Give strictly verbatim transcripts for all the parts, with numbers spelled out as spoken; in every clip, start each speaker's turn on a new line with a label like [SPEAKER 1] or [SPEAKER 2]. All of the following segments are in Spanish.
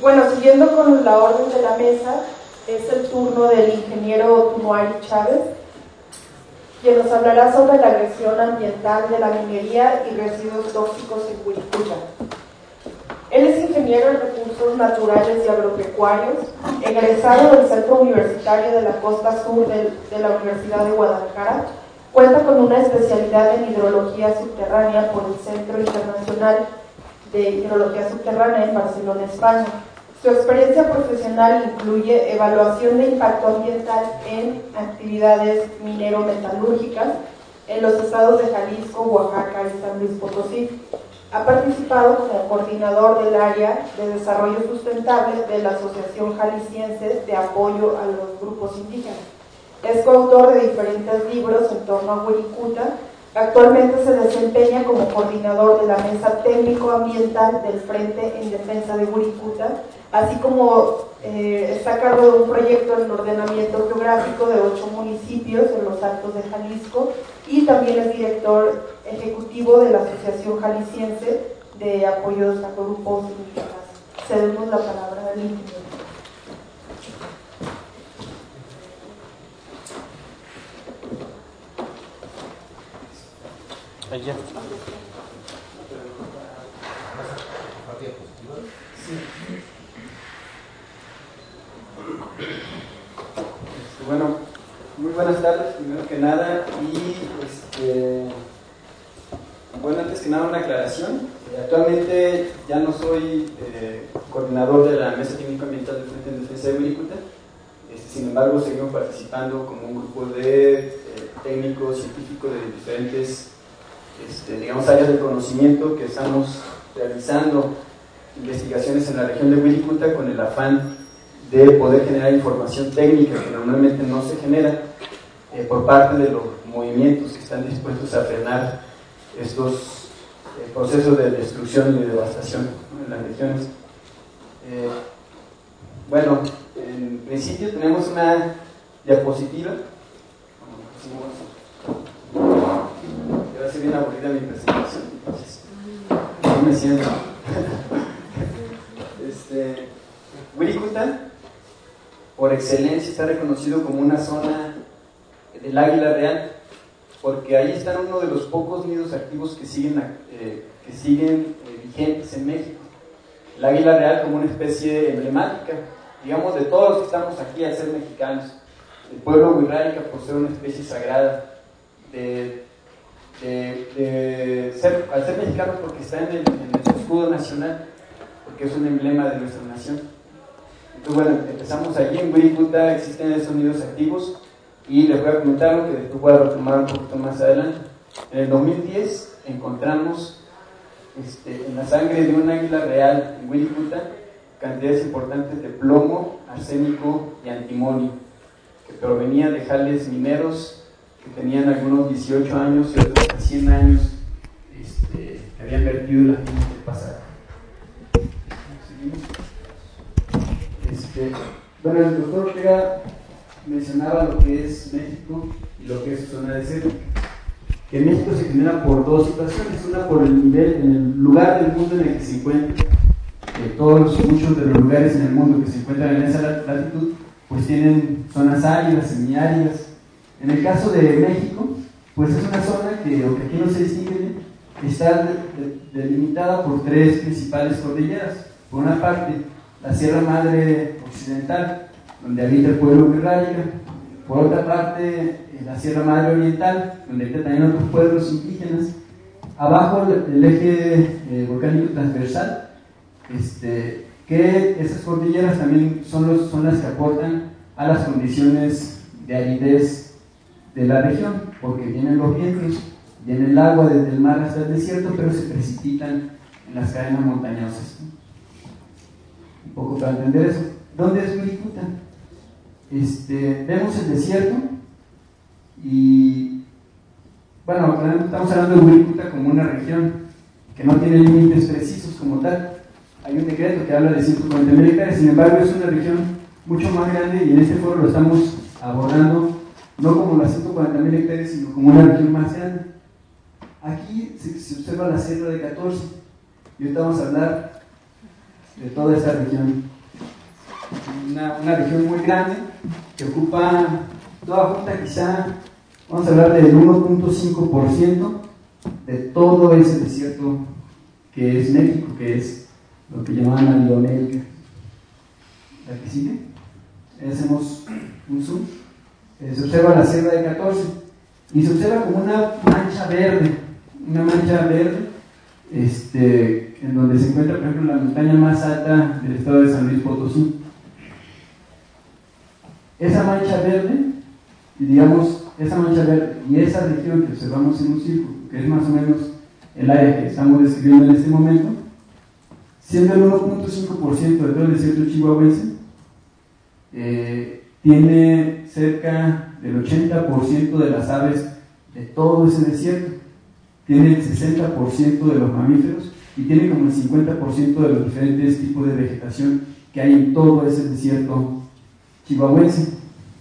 [SPEAKER 1] bueno, siguiendo con la orden de la mesa, es el turno del ingeniero Tunuari Chávez, quien nos hablará sobre la agresión ambiental de la minería y residuos tóxicos en Wiricuta. Él es ingeniero en recursos naturales y agropecuarios, egresado del Centro Universitario de la Costa Sur de, de la Universidad de Guadalajara. Cuenta con una especialidad en hidrología subterránea por el Centro Internacional de Hidrología Subterránea en Barcelona, España. Su experiencia profesional incluye evaluación de impacto ambiental en actividades minero-metalúrgicas en los estados de Jalisco, Oaxaca y San Luis Potosí. Ha participado como coordinador del área de desarrollo sustentable de la Asociación Jalisciense de Apoyo a los Grupos Indígenas. Es coautor de diferentes libros en torno a Wiricuta. Actualmente se desempeña como coordinador de la Mesa Técnico-Ambiental del Frente en Defensa de Wiricuta, así como eh, está a cargo de un proyecto en ordenamiento geográfico de ocho municipios en los Altos de Jalisco, y también es director ejecutivo de la Asociación Jalisciense de Apoyos a Grupos Indígenas. Cedemos la palabra al ingeniero.
[SPEAKER 2] Allá. Bueno, muy buenas tardes, primero que nada, y este, bueno, antes que nada una aclaración. Eh, actualmente ya no soy eh, coordinador de la Mesa Técnico Ambiental del Frente en Defensa de Wiricuta. Este, sin embargo, seguimos participando como un grupo de eh, técnicos, científicos de diferentes Este, digamos, áreas de conocimiento, que estamos realizando investigaciones en la región de Wiricuta con el afán de poder generar información técnica que normalmente no se genera eh, por parte de los movimientos que están dispuestos a frenar estos eh, procesos de destrucción y de devastación, ¿no?, en las regiones. Eh, bueno, en principio tenemos una diapositiva. Va a ser bien aburrida mi presentación, entonces no me siento. este, Wiricuta, por excelencia, está reconocido como una zona del águila real, porque ahí están uno de los pocos nidos activos que siguen, eh, que siguen eh, vigentes en México. El águila real como una especie emblemática, digamos, de todos los que estamos aquí al ser mexicanos. El pueblo wixárika por ser una especie sagrada, de De, de ser, al ser mexicanos porque está en el, en el escudo nacional, porque es un emblema de nuestra nación. Entonces, bueno, empezamos allí en Wiricuta, existen esos nidos activos, y les voy a comentar lo que después voy a retomar un poquito más adelante. En el dos mil diez encontramos este, en la sangre de un águila real en Wiricuta cantidades importantes de plomo, arsénico y antimonio, que provenían de jales mineros que tenían algunos dieciocho años y otros cien años, este, que habían vertido las minas del pasado. Este, bueno, el doctor Ortega mencionaba lo que es México y lo que es su zona desértica. Que México se genera por dos situaciones: una por el nivel, en el lugar del mundo en el que se encuentra. Que todos, muchos de los lugares en el mundo que se encuentran en esa latitud, pues tienen zonas áridas, semiáridas. En el caso de México, pues es una zona que, aunque aquí no se distingue bien, está delimitada por tres principales cordilleras. Por una parte, la Sierra Madre Occidental, donde habita el pueblo wixárika. Por otra parte, la Sierra Madre Oriental, donde habitan también otros pueblos indígenas. Abajo, el eje eh, volcánico transversal, este, que esas cordilleras también son, los, son las que aportan a las condiciones de aridez de la región, porque vienen los vientos, viene el agua desde el mar hasta el desierto, pero se precipitan en las cadenas montañosas. Un poco para entender eso. ¿Dónde es Wiricuta? Este, vemos el desierto y, bueno, estamos hablando de Wiricuta como una región que no tiene límites precisos como tal. Hay un decreto que habla de ciento cuarenta mil hectáreas, sin embargo es una región mucho más grande, y en este foro lo estamos abordando no como las ciento cuarenta mil hectáreas, sino como una región más grande. Aquí se, se observa la Sierra de catorce, y ahorita vamos a hablar de toda esta región. Una, una región muy grande que ocupa toda junta, quizá vamos a hablar del uno punto cinco por ciento de todo ese desierto que es México, que es lo que llamaban la Bioamérica. ¿La que sigue? Hacemos un zoom. Eh, se observa la Sierra de catorce y se observa como una mancha verde, una mancha verde este, en donde se encuentra, por ejemplo, la montaña más alta del estado de San Luis Potosí. Esa mancha verde, y digamos, esa mancha verde y esa región que observamos en un círculo, que es más o menos el área que estamos describiendo en este momento, siendo el uno punto cinco por ciento de todo el desierto chihuahuense, eh, tiene cerca del ochenta por ciento de las aves de todo ese desierto, tiene el sesenta por ciento de los mamíferos y tiene como el cincuenta por ciento de los diferentes tipos de vegetación que hay en todo ese desierto chihuahuense.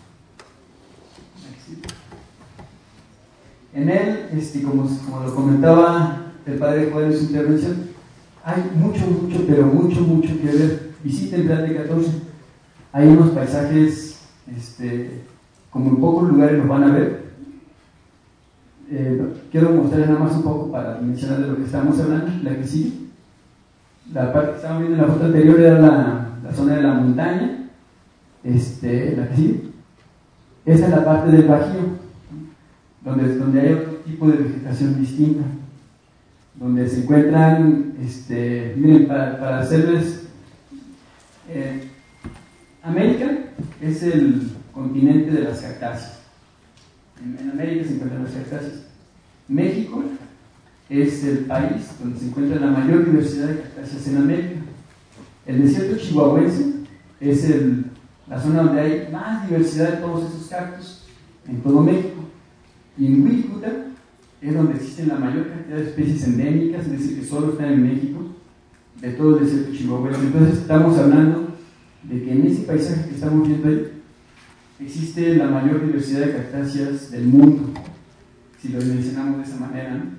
[SPEAKER 2] En él, este, como, como lo comentaba el padre Juan en su intervención, hay mucho, mucho, pero mucho, mucho que ver. Visiten Plate catorce. Hay unos paisajes, este, como en pocos lugares los van a ver. Eh, quiero mostrarles nada más un poco para mencionar de lo que estamos hablando. La que sigue. La parte que estábamos viendo en la foto anterior era la, la zona de la montaña. Este, la que sigue. Esta es la parte del Bajío, donde, donde hay otro tipo de vegetación distinta, donde se encuentran, este, miren, para, para hacerles, eh, América es el continente de las cactáceas. En, en América se encuentran las cactáceas. México es el país donde se encuentra la mayor diversidad de cactáceas en América. El desierto chihuahuense es el, la zona donde hay más diversidad de todos esos cactus en todo México. Y en Huiricuta es donde existen la mayor cantidad de especies endémicas, es decir, que solo están en México, de todo el desierto chihuahuense. Entonces estamos hablando de que en ese paisaje que estamos viendo ahí existe la mayor diversidad de cactáceas del mundo, si lo mencionamos de esa manera, ¿no?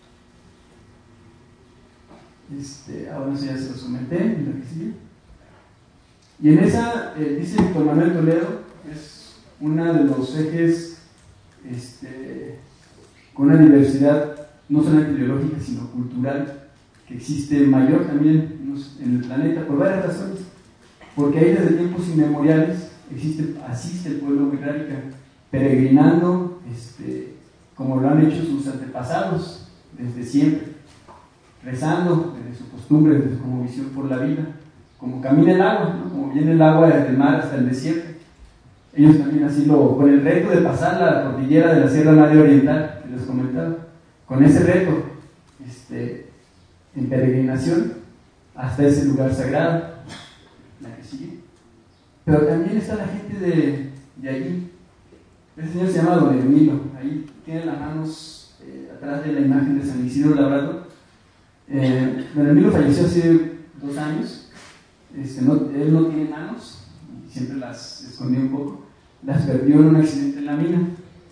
[SPEAKER 2] Este, ahora sí ya se los comenté, en la que sigue. Y en esa, eh, dice Víctor Manuel Toledo, es uno de los ejes Este, con una diversidad no solamente biológica sino cultural que existe mayor también en el planeta por varias razones, porque ahí desde tiempos inmemoriales existe, asiste el pueblo wixárika peregrinando, este, como lo han hecho sus antepasados desde siempre, rezando desde su costumbre, desde su visión por la vida, como camina el agua, ¿no? Como viene el agua desde el mar hasta el desierto. Ellos también así lo, con el reto de pasar la cordillera de la Sierra Madre Oriental, que les comentaba, con ese reto, este, en peregrinación hasta ese lugar sagrado, la que sigue. Pero también está la gente de, de allí. Ese señor se llama Don Hermilo, ahí tiene las manos eh, atrás de la imagen de San Isidro Labrador. Eh, Don Hermilo falleció hace dos años, este, no, él no tiene manos, siempre las escondía un poco, las perdió en un accidente en la mina.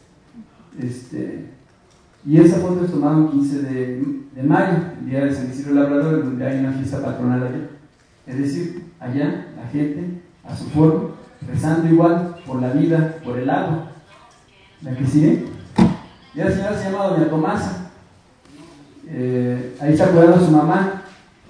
[SPEAKER 2] Este, y esa foto es tomada el quince de, de mayo, el día de San Isidro Labrador, donde hay una fiesta patronal allá. Es decir, allá la gente, a su forma, rezando igual por la vida, por el agua. ¿La que sigue? Y la señora se llama Doña Tomasa. Eh, ahí está cuidando a su mamá,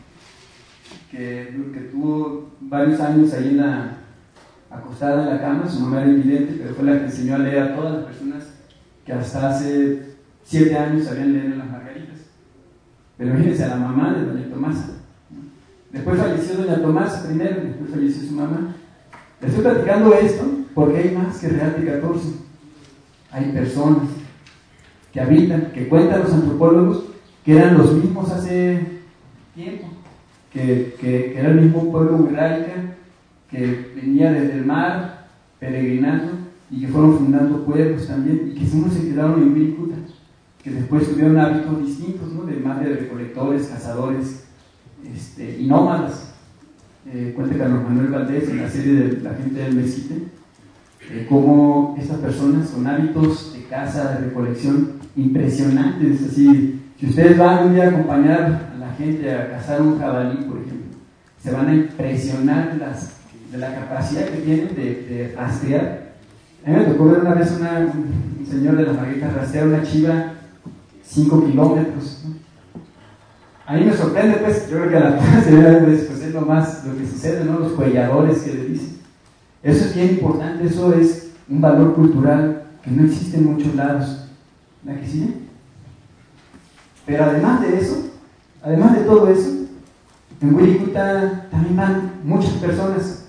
[SPEAKER 2] que, que tuvo varios años ahí en la acostada en la cama. Su mamá era invidente, pero fue la que enseñó a leer a todas las personas que hasta hace siete años sabían leer en las margaritas. Pero fíjense, a la mamá de Doña Tomasa. Después falleció Doña Tomasa primero, después falleció su mamá. Les estoy platicando esto porque hay más que Real de catorce. Hay personas que habitan, que cuentan los antropólogos, que eran los mismos hace tiempo, que, que, que era el mismo pueblo wixárika, que venía desde el mar peregrinando y que fueron fundando pueblos también, y que unos se quedaron en Huiricuta, que después tuvieron hábitos distintos, ¿no? De más de recolectores, cazadores, este, y nómadas. Eh, cuenta Carlos Manuel Valdés en la serie de La gente del Mezquite, eh, cómo estas personas con hábitos de caza, de recolección impresionantes. Así, si ustedes van un día a acompañar a la gente a cazar un jabalí, por ejemplo, se van a impresionar de, las, de la capacidad que tienen de, de rastrear. A mí me tocó ver una vez una, un señor de las Margaritas rastrear una chiva cinco kilómetros, ¿no? A mí me sorprende, pues, yo creo que a la tercera vez pues, es lo más, lo que sucede, ¿no? Los cuelladores que le dicen. Eso es bien importante, eso es un valor cultural que no existe en muchos lados. ¿La que sigue? Pero además de eso, además de todo eso, en Wirikuta también van muchas personas.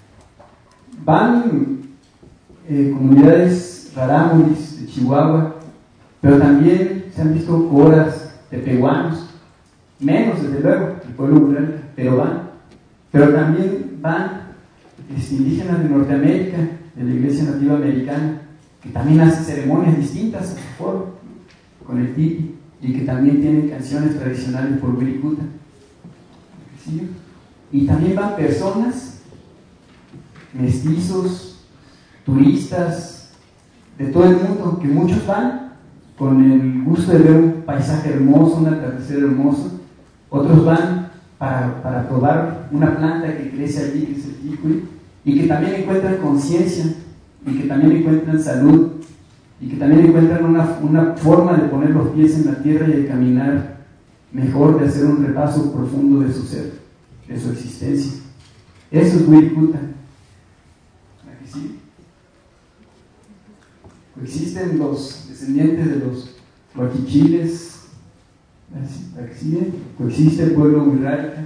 [SPEAKER 2] Van eh, comunidades rarámuris de Chihuahua, pero también se han visto coras tepehuanos, menos desde luego, el pueblo rural, pero van. Pero también van este, indígenas de Norteamérica, de la iglesia nativa americana, que también hacen ceremonias distintas a su foro, con el tipi, y que también tienen canciones tradicionales por Wirikuta. ¿Sí? Y también van personas, mestizos, turistas, de todo el mundo, que muchos van con el gusto de ver un paisaje hermoso, un atardecer hermoso. Otros van para, para probar una planta que crece allí, que es el ticuy, y que también encuentran conciencia, y que también encuentran salud, y que también encuentran una, una forma de poner los pies en la tierra y de caminar mejor, de hacer un repaso profundo de su ser, de su existencia. Eso es Wirikuta. ¿A que sí? Coexisten los descendientes de los huaquichiles. ¿A que sí? Coexiste el pueblo Wixárika.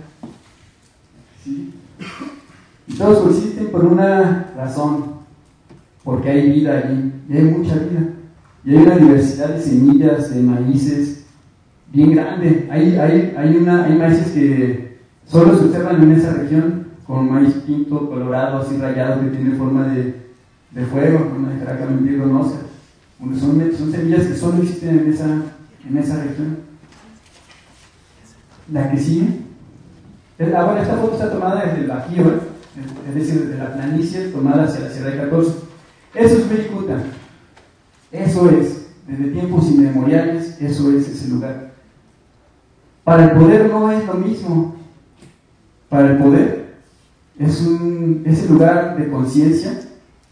[SPEAKER 2] ¿Sí? Y todos coexisten por una razón, porque hay vida allí, y hay mucha vida, y hay una diversidad de semillas, de maíces, bien grande. Hay, hay, hay, una, hay maíces que solo se observan en esa región, con maíz pinto, colorado, así rayado, que tiene forma de, de fuego, forma de caracamente ronosa. Son, son semillas que solo existen en esa, en esa región. La que sigue. Ah, bueno, esta foto está tomada desde el Bajío, ¿eh? Es decir, desde la planicie, tomada hacia la Sierra de catorce. Eso es Wirikuta. Eso es, desde tiempos inmemoriales, eso es ese lugar. Para el poder no es lo mismo. Para el poder es un, ese lugar de conciencia,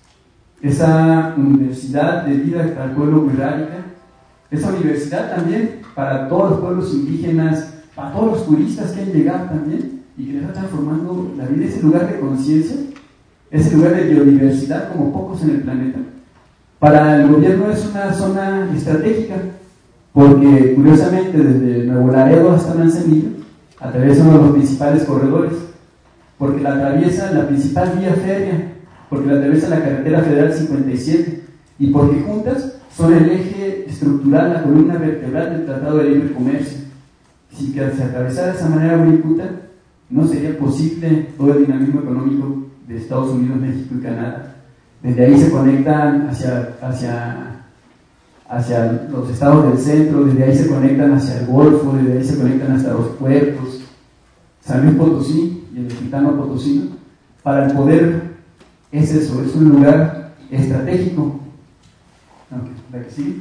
[SPEAKER 2] esa universidad de vida para el pueblo Wixárika, esa universidad también para todos los pueblos indígenas, para todos los turistas que han llegado también y que les está transformando la vida, ese lugar de conciencia, ese lugar de biodiversidad como pocos en el planeta. Para el gobierno es una zona estratégica, porque curiosamente desde Nuevo Laredo hasta Manzanillo atraviesa uno de los principales corredores, porque la atraviesa la principal vía férrea, porque la atraviesa la carretera federal cincuenta y siete, y porque juntas son el eje estructural, la columna vertebral del Tratado de Libre Comercio. Si se atravesara de esa manera Wirikuta, no sería posible todo el dinamismo económico de Estados Unidos, México y Canadá. Desde ahí se conectan hacia, hacia, hacia los estados del centro, desde ahí se conectan hacia el Golfo, desde ahí se conectan hasta los puertos, San Luis Potosí y el Altiplano Potosino. Para el poder es eso, es un lugar estratégico. Okay, ¿la que sigue?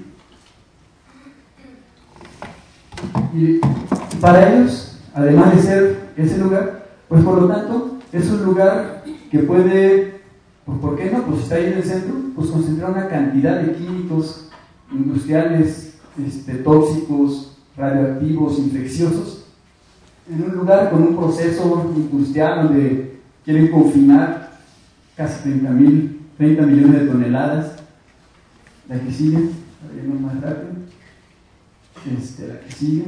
[SPEAKER 2] Y para ellos, además de ser ese lugar, pues por lo tanto es un lugar que puede, pues ¿por qué no? Pues está ahí en el centro, pues concentrar una cantidad de químicos industriales, este, tóxicos, radioactivos, infecciosos, en un lugar con un proceso industrial donde quieren confinar casi treinta millones de toneladas. La que sigue, a más rápido. Este, la que sigue.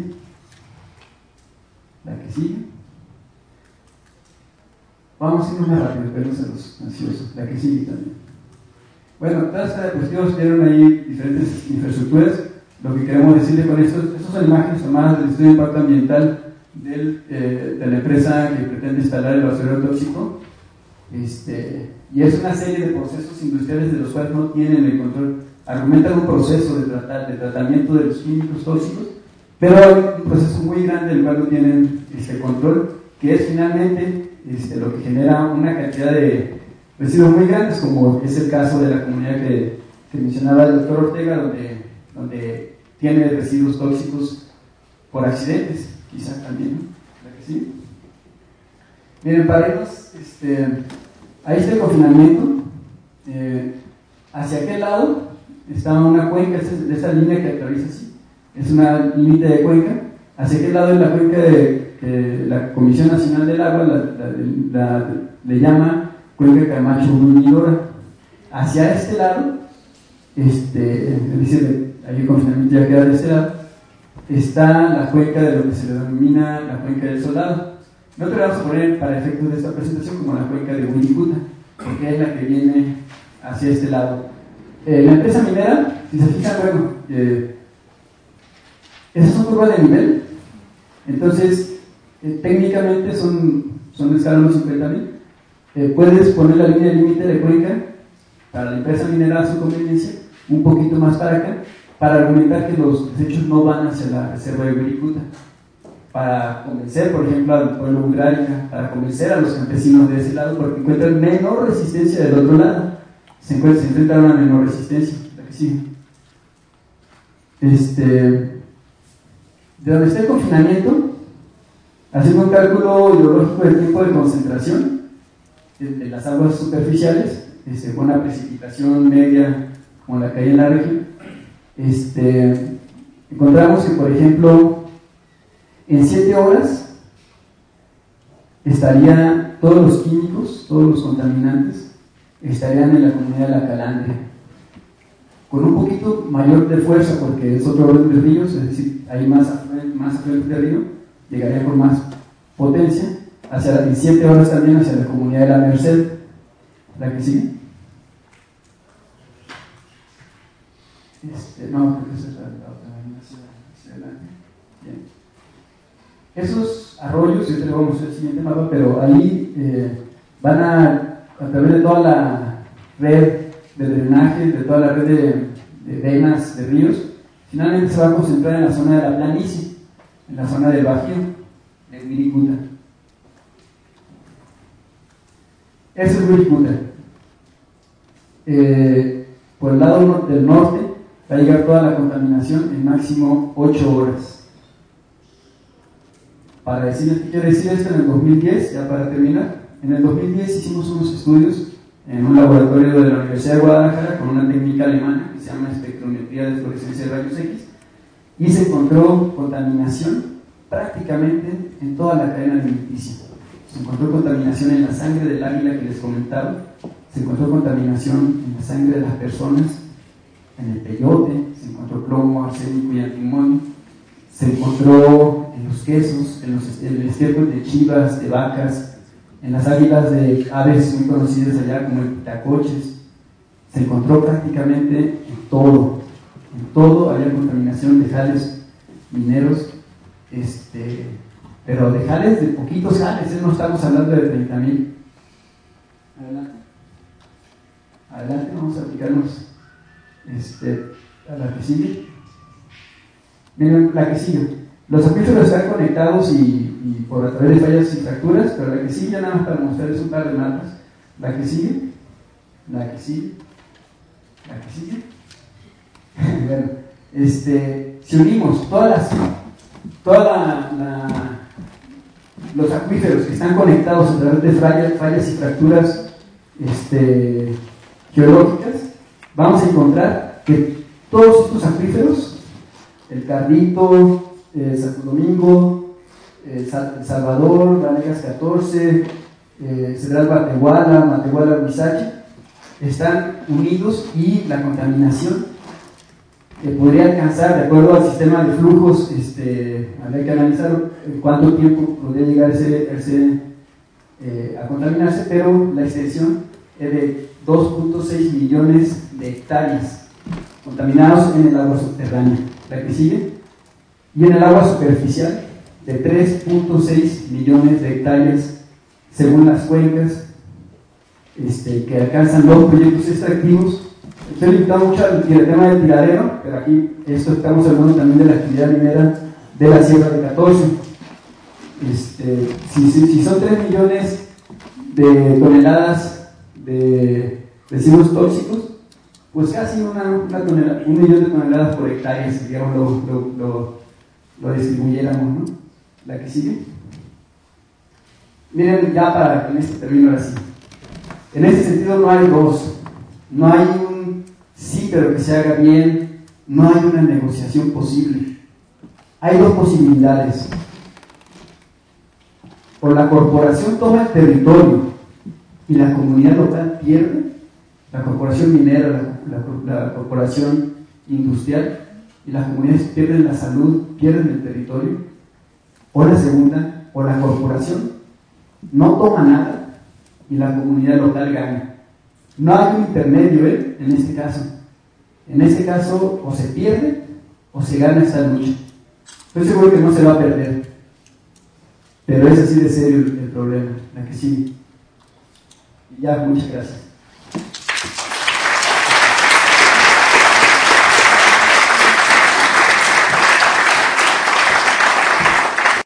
[SPEAKER 2] La que sigue. Vamos a ir más rápido, pero no se los ansiosos. La que sigue también. Bueno, todas estas cuestiones tienen ahí diferentes infraestructuras. Lo que queremos decirle con esto, estas son imágenes tomadas del estudio de impacto ambiental del, eh, de la empresa que pretende instalar el basurero tóxico. Este, y es una serie de procesos industriales de los cuales no tienen el control. Argumentan un proceso de, tratar, de tratamiento de los químicos tóxicos, pero hay un proceso muy grande del cual no tienen este control, que es finalmente este, lo que genera una cantidad de residuos muy grandes, como es el caso de la comunidad que, que mencionaba el doctor Ortega, donde, donde tiene residuos tóxicos por accidentes, quizás también, ¿no? ¿Sí? Miren, para irnos, este, ahí está el confinamiento. Eh, hacia aquel lado está una cuenca, esta, esta línea que atraviesa así, es una límite de cuenca. Hacia aquel lado es la cuenca de que la Comisión Nacional del Agua la, la, la, la, le llama Cuenca Camacho Unidora. Hacia este lado, este, es decir, ahí el confinamiento ya queda de este lado, está la cuenca de lo que se le denomina la Cuenca del Soldado. Nosotros le vamos a poner para efectos de esta presentación como la cuenca de Wirikuta, porque es la que viene hacia este lado. Eh, la empresa minera, si se fijan, bueno, eh, esas son curvas de nivel, entonces eh, técnicamente son, son de escala uno cincuenta mil. Eh, puedes poner la línea de límite de cuenca para la empresa minera a su conveniencia, un poquito más para acá, para argumentar que los desechos no van hacia la reserva de Wirikuta, para convencer, por ejemplo, al pueblo Ugrárica, para convencer a los campesinos de ese lado, porque encuentran menor resistencia del otro lado, se, encuentran, se enfrentan a una menor resistencia. La que sigue. Este, de donde está el confinamiento, haciendo un cálculo hidrológico del tiempo de concentración de, de las aguas superficiales, este, con una precipitación media como la que hay en la región, este, encontramos que, por ejemplo, en siete horas estarían todos los químicos, todos los contaminantes, estarían en la comunidad de La Calandria, con un poquito mayor de fuerza porque es otro orden de ríos, es decir, hay más afluente, más afluente de río, llegaría con más potencia, hacia, en siete horas también hacia la comunidad de La Merced. ¿La que sigue? Este, no, creo que esa es la, la otra, hacia, hacia adelante. Bien. Esos arroyos, yo te lo vamos a mostrar el siguiente mapa, pero ahí eh, van a, a través de toda la red de drenaje, de toda la red de, de venas, de ríos, finalmente se va a concentrar en la zona de la planicie, en la zona del Bajío, de Wirikuta. Ese es Wirikuta. Eh, por el lado del norte va a llegar toda la contaminación en máximo ocho horas. Para decirles qué quiere decir esto, en el dos mil diez, ya para terminar, en el dos mil diez hicimos unos estudios en un laboratorio de la Universidad de Guadalajara con una técnica alemana que se llama espectrometría de fluorescencia de rayos X, y se encontró contaminación prácticamente en toda la cadena alimenticia. Se encontró contaminación en la sangre del águila que les comentaba, se encontró contaminación en la sangre de las personas, en el peyote, se encontró plomo, arsénico y antimonio, se encontró en los quesos, en los en el estiércol de chivas, de vacas, en las águilas de aves muy conocidas allá como el pitacoches, se encontró prácticamente en todo, en todo había contaminación de jales mineros, este, pero de jales, de poquitos jales, ¿eh? No estamos hablando de treinta mil. Adelante. Adelante, vamos a aplicarnos este, a la que sigue. Miren, la que sigue. Los acuíferos están conectados y, y por a través de fallas y fracturas, pero la que sigue, ya nada más para mostrarles un par de mapas. La que sigue, la que sigue, la que sigue. Bueno, este, si unimos todas las, toda la, la, los acuíferos que están conectados a través de fallas, fallas y fracturas este, geológicas, vamos a encontrar que todos estos acuíferos, el Cardito, eh, Santo Domingo, eh, San Salvador, Vanegas catorce, eh, Cedral Matehuala, Matehuala Huizache, están unidos y la contaminación eh, podría alcanzar, de acuerdo al sistema de flujos, este, habría que analizar eh, cuánto tiempo podría llegar ese, ese, eh, a contaminarse, pero la extensión es de dos punto seis millones de hectáreas contaminados en el agua subterránea. La que sigue. Y en el agua superficial de tres punto seis millones de hectáreas según las cuencas este, que alcanzan los proyectos extractivos. Estoy limitado mucho al tema del tiradero, pero aquí esto estamos hablando también de la actividad minera de la Sierra de catorce. Este, si, si, si son tres millones de toneladas de residuos tóxicos, pues casi una, una tonelada, un millón de toneladas por hectárea, si digamos lo, lo, lo, lo distribuyéramos, ¿no? La que sigue. Miren, ya para con este término así. En ese sentido no hay dos, no hay un sí pero que se haga bien, no hay una negociación posible. Hay dos posibilidades. O la corporación toma el territorio y la comunidad local pierde, la corporación minera, la, la, la corporación industrial, y las comunidades pierden la salud, pierden el territorio. O la segunda, o la corporación no toma nada y la comunidad local gana. No hay un intermedio ¿eh? en este caso. En este caso, o se pierde o se gana esta lucha. Estoy seguro que no se va a perder, pero es así de serio el, el problema, la que sigue. Y ya, muchas gracias.